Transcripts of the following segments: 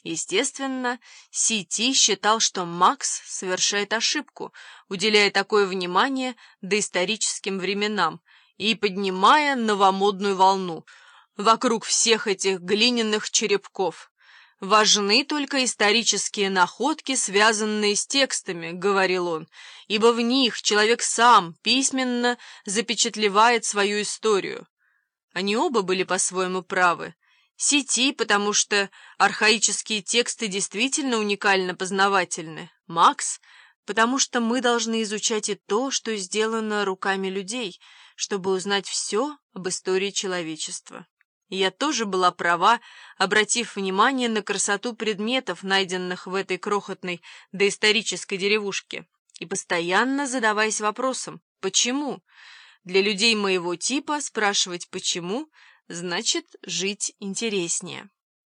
Естественно, Сити считал, что Макс совершает ошибку, уделяя такое внимание доисторическим временам и поднимая новомодную волну вокруг всех этих глиняных черепков. «Важны только исторические находки, связанные с текстами», — говорил он, «ибо в них человек сам письменно запечатлевает свою историю». Они оба были по-своему правы. Сити, потому что архаические тексты действительно уникально познавательны. Макс, потому что мы должны изучать и то, что сделано руками людей, чтобы узнать все об истории человечества. И я тоже была права, обратив внимание на красоту предметов, найденных в этой крохотной доисторической деревушке, и постоянно задаваясь вопросом «почему?». Для людей моего типа спрашивать «почему?» значит жить интереснее.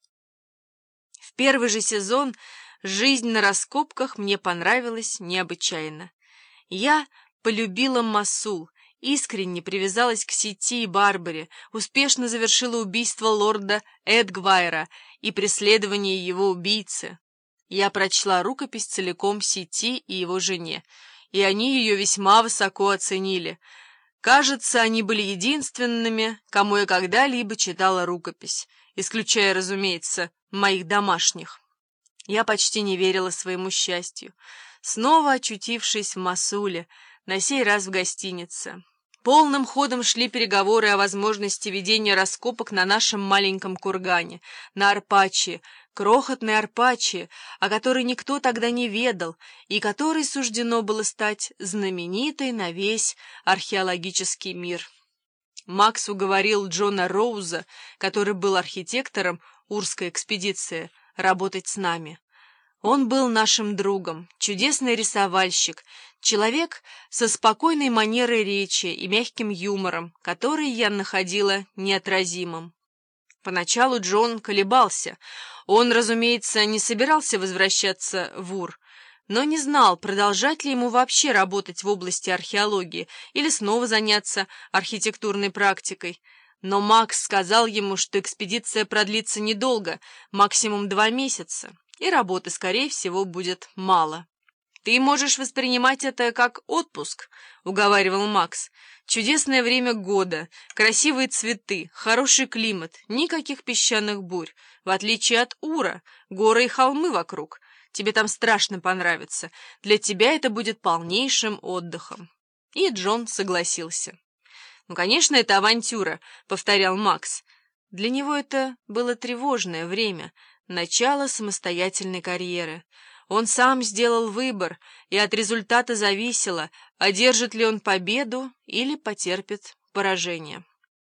В первый же сезон жизнь на раскопках мне понравилась необычайно. Я полюбила Мосул, искренне привязалась к Сити и Барбаре, успешно завершила убийство лорда Эдгвайра и преследование его убийцы. Я прочла рукопись целиком Сити и его жене, и они ее весьма высоко оценили. Кажется, они были единственными, кому я когда-либо читала рукопись, исключая, разумеется, моих домашних. Я почти не верила своему счастью, снова очутившись в Мосуле, на сей раз в гостинице. Полным ходом шли переговоры о возможности ведения раскопок на нашем маленьком кургане, на Арпачи, крохотной Арпачи, о которой никто тогда не ведал и которой суждено было стать знаменитой на весь археологический мир. Макс уговорил Джона Роуза, который был архитектором Урской экспедиции, работать с нами. Он был нашим другом, чудесный рисовальщик, человек со спокойной манерой речи и мягким юмором, который я находила неотразимым. Поначалу Джон колебался. Он, разумеется, не собирался возвращаться в Ур, но не знал, продолжать ли ему вообще работать в области археологии или снова заняться архитектурной практикой. Но Макс сказал ему, что экспедиция продлится недолго, максимум 2 месяца, и работы, скорее всего, будет мало. «Ты можешь воспринимать это как отпуск», — уговаривал Макс. «Чудесное время года, красивые цветы, хороший климат, никаких песчаных бурь, в отличие от Ура, горы и холмы вокруг. Тебе там страшно понравится. Для тебя это будет полнейшим отдыхом». И Джон согласился. «Ну, конечно, это авантюра», — повторял Макс. Для него это было тревожное время, начало самостоятельной карьеры. Он сам сделал выбор, и от результата зависело, одержит ли он победу или потерпит поражение.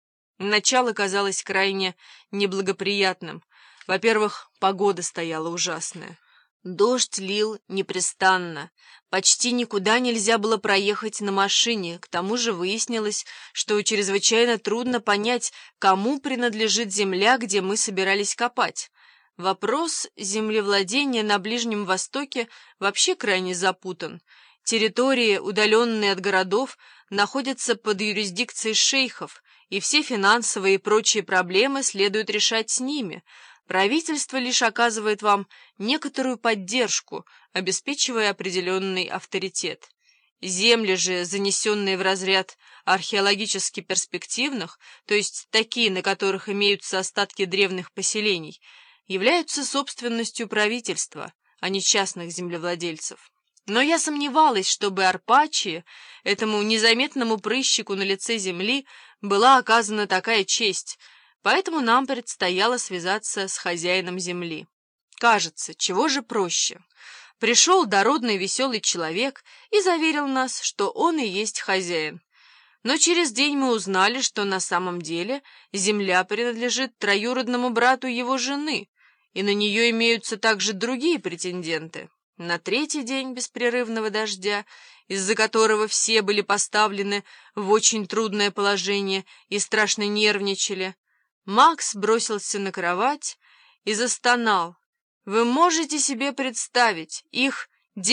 Начало казалось крайне неблагоприятным. Во-первых, погода стояла ужасная. Дождь лил непрестанно. Почти никуда нельзя было проехать на машине. К тому же выяснилось, что чрезвычайно трудно понять, кому принадлежит земля, где мы собирались копать. Вопрос землевладения на Ближнем Востоке вообще крайне запутан. Территории, удаленные от городов, находятся под юрисдикцией шейхов, и все финансовые и прочие проблемы следует решать с ними. Правительство лишь оказывает вам некоторую поддержку, обеспечивая определенный авторитет. Земли же, занесенные в разряд археологически перспективных, то есть такие, на которых имеются остатки древних поселений, являются собственностью правительства, а не частных землевладельцев. Но я сомневалась, чтобы Арпачи, этому незаметному прыщику на лице земли, была оказана такая честь, поэтому нам предстояло связаться с хозяином земли. Кажется, чего же проще? Пришел дородный веселый человек и заверил нас, что он и есть хозяин. Но через день мы узнали, что на самом деле земля принадлежит троюродному брату его жены, и на нее имеются также другие претенденты. На третий день беспрерывного дождя, из-за которого все были поставлены в очень трудное положение и страшно нервничали, Макс бросился на кровать и застонал. Вы можете себе представить, их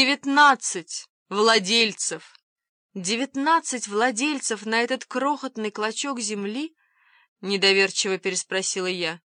19 владельцев. 19 владельцев на этот крохотный клочок земли? Недоверчиво переспросила я.